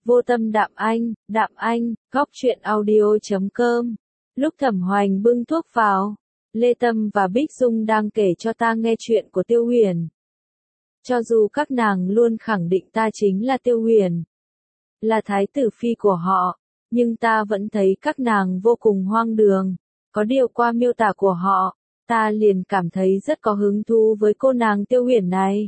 Vô tâm Đạm Anh, góc truyện audio.com. Lúc Thẩm Hoành bưng thuốc vào, Lê Tâm và Bích Dung đang kể cho ta nghe chuyện của Tiêu Huyền. Cho dù các nàng luôn khẳng định ta chính là Tiêu Huyền, là thái tử phi của họ, nhưng ta vẫn thấy các nàng vô cùng hoang đường. Có điều qua miêu tả của họ, ta liền cảm thấy rất có hứng thú với cô nàng Tiêu Huyền này.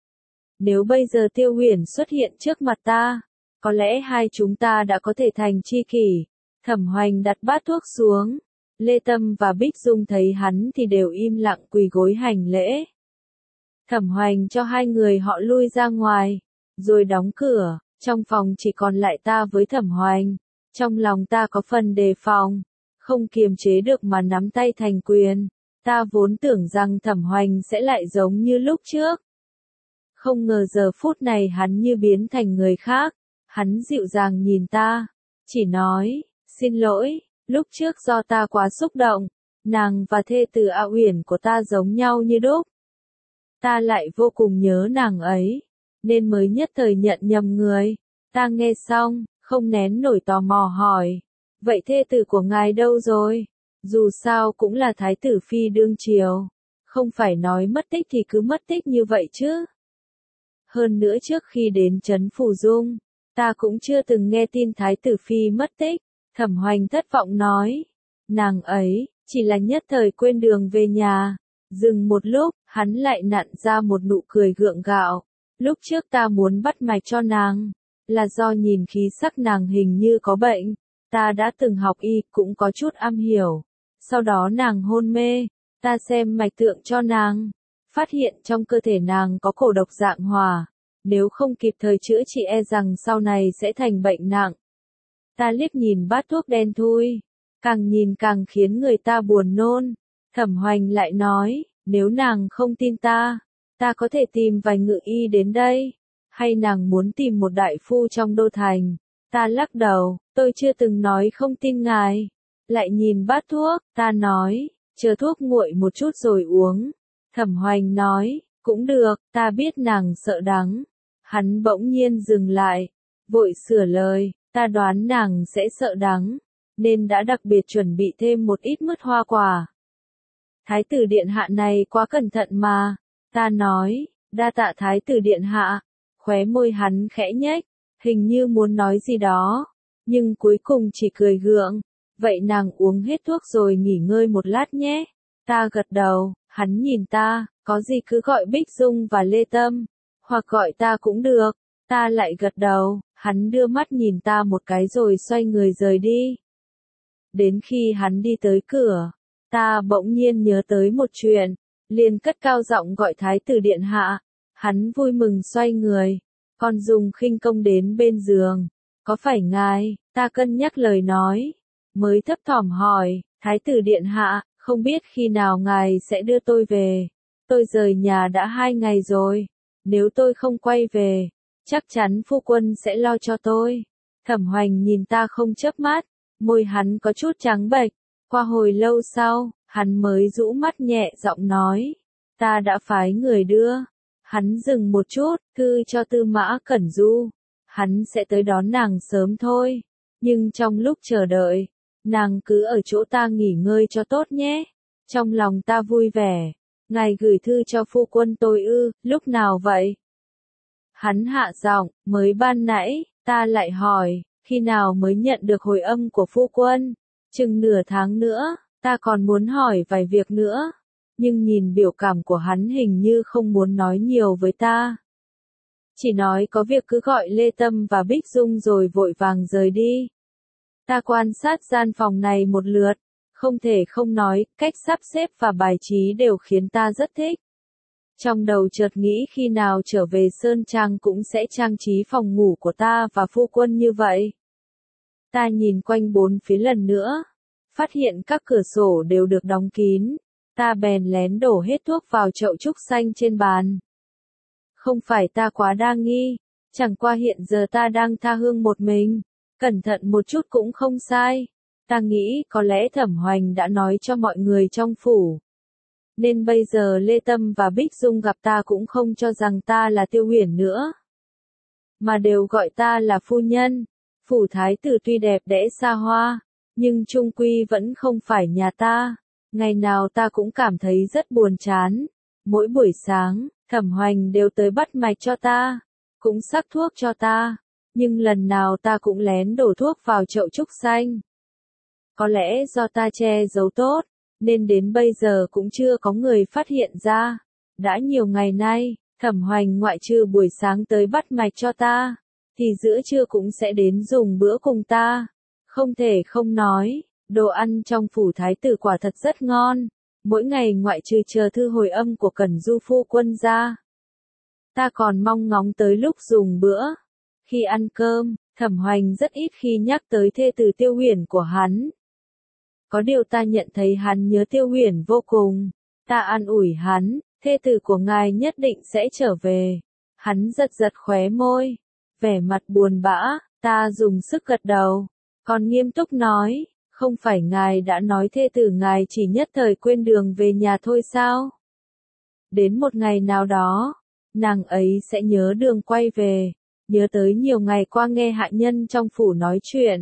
Nếu bây giờ Tiêu Huyền xuất hiện trước mặt ta, có lẽ hai chúng ta đã có thể thành tri kỷ. Thẩm Hoành đặt bát thuốc xuống. Lê Tâm và Bích Dung thấy hắn thì đều im lặng quỳ gối hành lễ. Thẩm Hoành cho hai người họ lui ra ngoài, rồi đóng cửa. Trong phòng chỉ còn lại ta với Thẩm Hoành. Trong lòng ta có phần đề phòng, không kiềm chế được mà nắm tay thành quyền. Ta vốn tưởng rằng Thẩm Hoành sẽ lại giống như lúc trước. Không ngờ giờ phút này hắn như biến thành người khác. Hắn dịu dàng nhìn ta, chỉ nói, xin lỗi, lúc trước do ta quá xúc động, nàng và thê tử A Uyển của ta giống nhau như đúc. Ta lại vô cùng nhớ nàng ấy, nên mới nhất thời nhận nhầm người. Ta nghe xong, không nén nổi tò mò hỏi, vậy thê tử của ngài đâu rồi? Dù sao cũng là thái tử phi đương triều, không phải nói mất tích thì cứ mất tích như vậy chứ. Hơn nữa trước khi đến trấn Phù Dung, ta cũng chưa từng nghe tin thái tử phi mất tích. Thẩm Hoành thất vọng nói, nàng ấy chỉ là nhất thời quên đường về nhà. Dừng một lúc, hắn lại nặn ra một nụ cười gượng gạo. Lúc trước ta muốn bắt mạch cho nàng, là do nhìn khí sắc nàng hình như có bệnh. Ta đã từng học y, cũng có chút am hiểu. Sau đó nàng hôn mê, ta xem mạch tượng cho nàng, phát hiện trong cơ thể nàng có cổ độc dạng hỏa. Nếu không kịp thời chữa trị e rằng sau này sẽ thành bệnh nặng. Ta liếc nhìn bát thuốc đen thui, càng nhìn càng khiến người ta buồn nôn. Thẩm Hoành lại nói, nếu nàng không tin ta, ta có thể tìm vài ngự y đến đây, hay nàng muốn tìm một đại phu trong đô thành. Ta lắc đầu, tôi chưa từng nói không tin ngài. Lại nhìn bát thuốc, ta nói, chờ thuốc nguội một chút rồi uống. Thẩm Hoành nói, cũng được, ta biết nàng sợ đắng. Hắn bỗng nhiên dừng lại, vội sửa lời, ta đoán nàng sẽ sợ đắng, nên đã đặc biệt chuẩn bị thêm một ít mứt hoa quả. Thái tử điện hạ này quá cẩn thận mà, ta nói, đa tạ thái tử điện hạ. Khóe môi hắn khẽ nhếch, hình như muốn nói gì đó, nhưng cuối cùng chỉ cười gượng. Vậy nàng uống hết thuốc rồi nghỉ ngơi một lát nhé. Ta gật đầu, hắn nhìn ta, có gì cứ gọi Bích Dung và Lê Tâm, hoặc gọi ta cũng được. Ta lại gật đầu, hắn đưa mắt nhìn ta một cái rồi xoay người rời đi. Đến khi hắn đi tới cửa, ta bỗng nhiên nhớ tới một chuyện, liền cất cao giọng gọi thái tử điện hạ. Hắn vui mừng xoay người, còn dùng khinh công đến bên giường. Có phải ngài? Ta cân nhắc lời nói, mới thấp thỏm hỏi, thái tử điện hạ, không biết khi nào ngài sẽ đưa tôi về. Tôi rời nhà đã 2 ngày rồi. Nếu tôi không quay về, chắc chắn phu quân sẽ lo cho tôi. Thẩm Hoành nhìn ta không chớp mắt, môi hắn có chút trắng bệch. Qua hồi lâu sau, hắn mới rũ mắt nhẹ giọng nói, ta đã phái người đưa. Hắn dừng một chút, thư cho Tư Mã Cẩn Du. Hắn sẽ tới đón nàng sớm thôi. Nhưng trong lúc chờ đợi, nàng cứ ở chỗ ta nghỉ ngơi cho tốt nhé. Trong lòng ta vui vẻ. Ngài gửi thư cho phu quân tôi ư, lúc nào vậy? Hắn hạ giọng, mới ban nãy. Ta lại hỏi, khi nào mới nhận được hồi âm của phu quân? Chừng nửa tháng nữa. Ta còn muốn hỏi vài việc nữa, nhưng nhìn biểu cảm của hắn hình như không muốn nói nhiều với ta. Chỉ nói có việc cứ gọi Lê Tâm và Bích Dung rồi vội vàng rời đi. Ta quan sát gian phòng này một lượt, không thể không nói, cách sắp xếp và bài trí đều khiến ta rất thích. Trong đầu chợt nghĩ khi nào trở về Sơn Trang cũng sẽ trang trí phòng ngủ của ta và phu quân như vậy. Ta nhìn quanh bốn phía lần nữa, phát hiện các cửa sổ đều được đóng kín. Ta bèn lén đổ hết thuốc vào chậu trúc xanh trên bàn. Không phải ta quá đa nghi, chẳng qua hiện giờ ta đang tha hương một mình, cẩn thận một chút cũng không sai. Ta nghĩ có lẽ Thẩm Hoành đã nói cho mọi người trong phủ, nên bây giờ Lê Tâm và Bích Dung gặp ta cũng không cho rằng ta là Tiêu Huyền nữa. mà đều gọi ta là phu nhân. Phủ thái tử tuy đẹp đẽ xa hoa, nhưng chung quy vẫn không phải nhà ta. Ngày nào ta cũng cảm thấy rất buồn chán. Mỗi buổi sáng, Thẩm Hoành đều tới bắt mạch cho ta, cũng sắc thuốc cho ta, nhưng lần nào ta cũng lén đổ thuốc vào chậu trúc xanh. Có lẽ do ta che giấu tốt, nên đến bây giờ cũng chưa có người phát hiện ra. Đã nhiều ngày nay, Thẩm Hoành ngoại trừ buổi sáng tới bắt mạch cho ta, thì giữa trưa cũng sẽ đến dùng bữa cùng ta. Không thể không nói, đồ ăn trong phủ thái tử quả thật rất ngon. Mỗi ngày ngoại trừ chờ thư hồi âm của Cẩn Du phu quân ra, ta còn mong ngóng tới lúc dùng bữa. Khi ăn cơm, Thẩm Hoành rất ít khi nhắc tới thê tử Tiêu Huyền của hắn. Có điều ta nhận thấy hắn nhớ Tiêu Huyền vô cùng. Ta an ủi hắn, thê tử của ngài nhất định sẽ trở về. Hắn giật giật khóe môi, vẻ mặt buồn bã. Ta dùng sức gật đầu, còn nghiêm túc nói, không phải ngài đã nói thê tử ngài chỉ nhất thời quên đường về nhà thôi sao? Đến một ngày nào đó, nàng ấy sẽ nhớ đường quay về, nhớ tới nhiều ngày qua nghe hạ nhân trong phủ nói chuyện.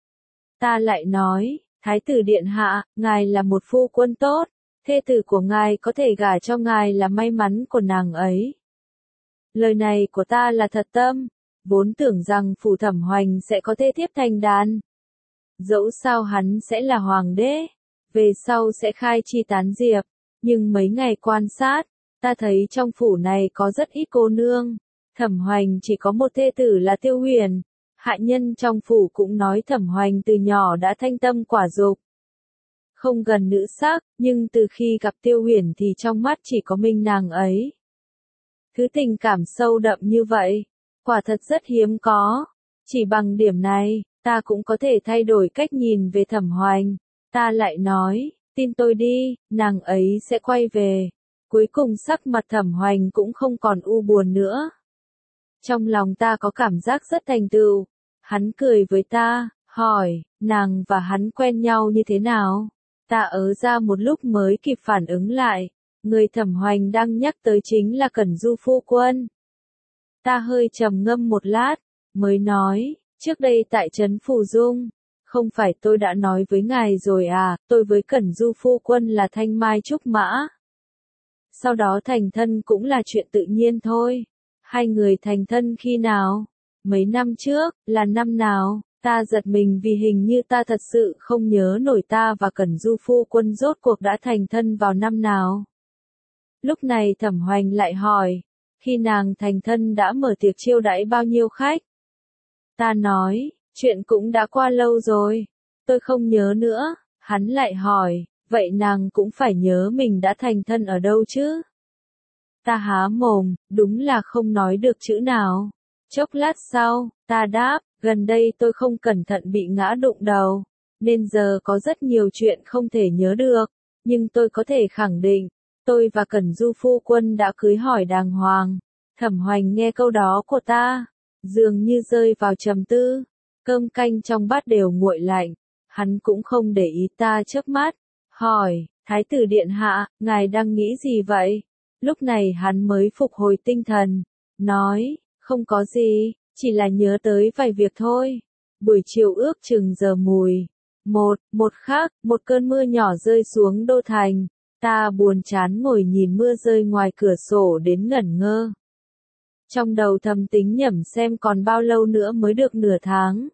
Ta lại nói, thái tử điện hạ, ngài là một phu quân tốt, thê tử của ngài có thể gả cho ngài là may mắn của nàng ấy. Lời này của ta là thật tâm, vốn tưởng rằng phủ Thẩm Hoành sẽ có thê thiếp thành đàn. Dẫu sao hắn sẽ là hoàng đế, về sau sẽ khai chi tán diệp, nhưng mấy ngày quan sát, ta thấy trong phủ này có rất ít cô nương. Thẩm Hoành chỉ có một thê tử là Tiêu Huyền. Hạ nhân trong phủ cũng nói Thẩm Hoành từ nhỏ đã thanh tâm quả dục, không gần nữ sắc, nhưng từ khi gặp Tiêu Huyền thì trong mắt chỉ có mình nàng ấy. Thứ tình cảm sâu đậm như vậy, quả thật rất hiếm có. Chỉ bằng điểm này, ta cũng có thể thay đổi cách nhìn về Thẩm Hoành. Ta lại nói, tin tôi đi, nàng ấy sẽ quay về. Cuối cùng sắc mặt Thẩm Hoành cũng không còn u buồn nữa. Trong lòng ta có cảm giác rất thành tựu. Hắn cười với ta, hỏi, nàng và hắn quen nhau như thế nào? Ta ớ ra một lúc mới kịp phản ứng lại. Người Thẩm Hoành đang nhắc tới chính là Cẩn Du phu quân. Ta hơi trầm ngâm một lát, mới nói, trước đây tại trấn Phù Dung, không phải tôi đã nói với ngài rồi à, tôi với Cẩn Du phu quân là thanh mai trúc mã. Sau đó thành thân cũng là chuyện tự nhiên thôi. Hai người thành thân khi nào? Mấy năm trước, là năm nào? Ta giật mình vì hình như ta thật sự không nhớ nổi ta và Cẩn Du phu quân rốt cuộc đã thành thân vào năm nào. Lúc này Thẩm Hoành lại hỏi, khi nàng thành thân đã mở tiệc chiêu đãi bao nhiêu khách? Ta nói, chuyện cũng đã qua lâu rồi, tôi không nhớ nữa. Hắn lại hỏi, vậy nàng cũng phải nhớ mình đã thành thân ở đâu chứ? Ta há mồm, đúng là không nói được chữ nào. Chốc lát sau, ta đáp, gần đây tôi không cẩn thận bị ngã đụng đầu, nên giờ có rất nhiều chuyện không thể nhớ được, nhưng tôi có thể khẳng định, tôi và Cẩn Du phu quân đã cưới hỏi đàng hoàng. Thẩm Hoành nghe câu đó của ta, dường như rơi vào trầm tư, cơm canh trong bát đều nguội lạnh, hắn cũng không để ý ta chớp mắt, hỏi, thái tử điện hạ, ngài đang nghĩ gì vậy? Lúc này hắn mới phục hồi tinh thần, nói, không có gì, chỉ là nhớ tới vài việc thôi. Buổi chiều ước chừng giờ mùi, một khắc, một cơn mưa nhỏ rơi xuống đô thành, ta buồn chán ngồi nhìn mưa rơi ngoài cửa sổ đến ngẩn ngơ. Trong đầu thầm tính nhẩm xem còn bao lâu nữa mới được nửa tháng.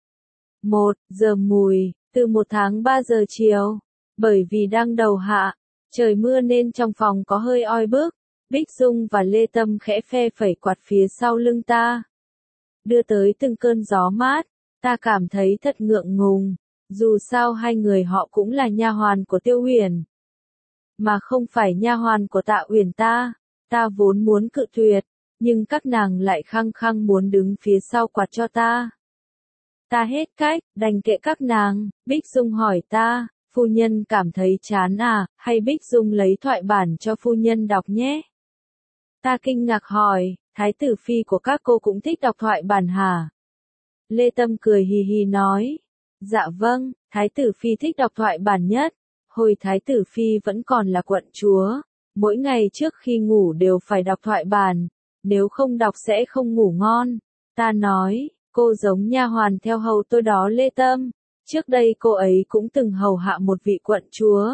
1 giờ mùi, từ 1 tháng 3 giờ chiều, bởi vì đang đầu hạ, trời mưa nên trong phòng có hơi oi bức. Bích Dung và Lê Tâm khẽ phe phẩy quạt phía sau lưng ta, đưa tới từng cơn gió mát. Ta cảm thấy thật ngượng ngùng, dù sao hai người họ cũng là nha hoàn của Tiêu Huyền, mà không phải nha hoàn của Tạ Uyển ta. Ta vốn muốn cự tuyệt, nhưng các nàng lại khăng khăng muốn đứng phía sau quạt cho ta. Ta hết cách, đành kệ các nàng. Bích Dung hỏi ta, phu nhân cảm thấy chán à, hay Bích Dung lấy thoại bản cho phu nhân đọc nhé? Ta kinh ngạc hỏi, thái tử phi của các cô cũng thích đọc thoại bản hả? Lê Tâm cười hì hì nói, dạ vâng, thái tử phi thích đọc thoại bản nhất. Hồi thái tử phi vẫn còn là quận chúa, mỗi ngày trước khi ngủ đều phải đọc thoại bản, nếu không đọc sẽ không ngủ ngon. Ta nói, cô giống nha hoàn theo hầu tôi đó Lê Tâm. Trước đây cô ấy cũng từng hầu hạ một vị quận chúa.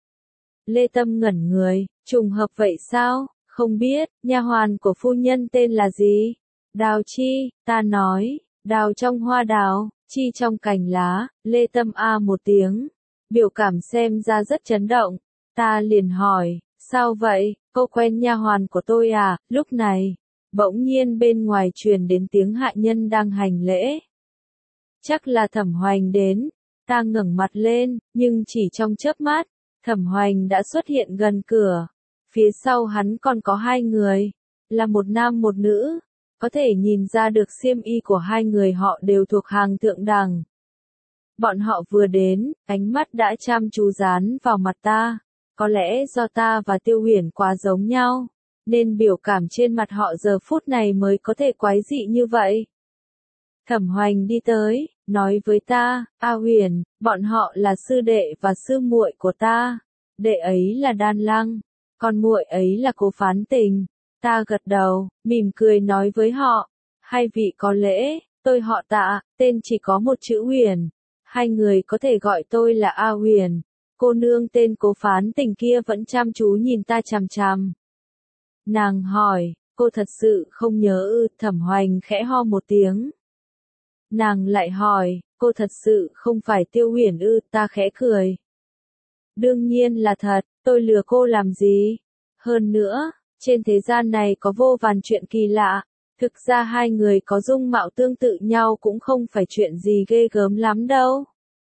Lê Tâm ngẩn người, trùng hợp vậy sao? Không biết, nha hoàn của phu nhân tên là gì? Đào Chi, ta nói, đào trong hoa đào, chi trong cành lá. Lê Tâm a một tiếng, biểu cảm xem ra rất chấn động. Ta liền hỏi, sao vậy, cô quen nha hoàn của tôi à? Lúc này, bỗng nhiên bên ngoài truyền đến tiếng hạ nhân đang hành lễ. Chắc là Thẩm Hoành đến. Ta ngẩng mặt lên, nhưng chỉ trong chớp mắt, Thẩm Hoành đã xuất hiện gần cửa. Phía sau hắn còn có hai người, là một nam một nữ, có thể nhìn ra được xiêm y của hai người họ đều thuộc hàng thượng đẳng. Bọn họ vừa đến, ánh mắt đã chăm chú dán vào mặt ta, có lẽ do ta và Tiêu Huyền quá giống nhau, nên biểu cảm trên mặt họ giờ phút này mới có thể quái dị như vậy. Thẩm Hoành đi tới, nói với ta, A Huyền, bọn họ là sư đệ và sư muội của ta. Đệ ấy là Đan Lăng, còn muội ấy là Cố Phán Tình. Ta gật đầu, mỉm cười nói với họ, hai vị có lễ, tôi họ Tạ, tên chỉ có một chữ Huyền. Hai người có thể gọi tôi là A Huyền. Cô nương tên Cố Phán Tình kia vẫn chăm chú nhìn ta chằm chằm. Nàng hỏi, cô thật sự không nhớ ư? Thẩm Hoành khẽ ho một tiếng. Nàng lại hỏi, cô thật sự không phải Tiêu Huyền ư? Ta khẽ cười. Đương nhiên là thật, tôi lừa cô làm gì? Hơn nữa, trên thế gian này có vô vàn chuyện kỳ lạ. Thực ra hai người có dung mạo tương tự nhau cũng không phải chuyện gì ghê gớm lắm đâu.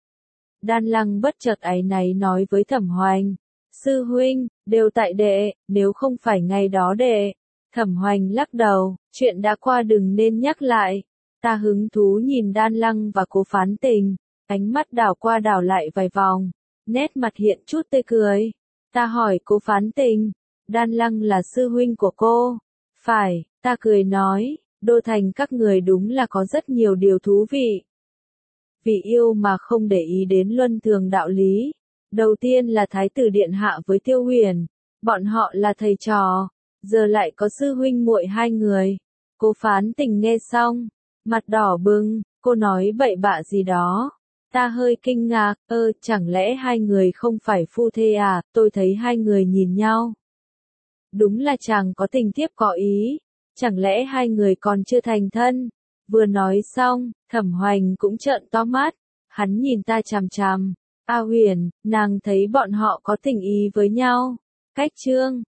Đan Lăng bất chợt áy náy nói với Thẩm Hoành, sư huynh, đều tại đệ, nếu không phải ngày đó đệ. Thẩm Hoành lắc đầu, chuyện đã qua đừng nên nhắc lại. Ta hứng thú nhìn Đan Lăng và Cố Phán Tình, ánh mắt đảo qua đảo lại vài vòng, nét mặt hiện chút tươi cười. Ta hỏi Cố Phán Tình, Đan Lăng là sư huynh của cô? Phải, ta cười nói, đô thành các người đúng là có rất nhiều điều thú vị. Vì yêu mà không để ý đến luân thường đạo lý. Đầu tiên là Thái tử Điện Hạ với Tiêu Huyền, bọn họ là thầy trò, giờ lại có sư huynh muội hai người. Cố Phán Tình nghe xong, mặt đỏ bừng, cô nói bậy bạ gì đó. Ta hơi kinh ngạc, chẳng lẽ hai người không phải phu thê à? Tôi thấy hai người nhìn nhau. Đúng là chàng có tình thiếp có ý, chẳng lẽ hai người còn chưa thành thân? Vừa nói xong, Thẩm Hoành cũng trợn to mắt, hắn nhìn ta chằm chằm. A Huyền, nàng thấy bọn họ có tình ý với nhau. Cách chương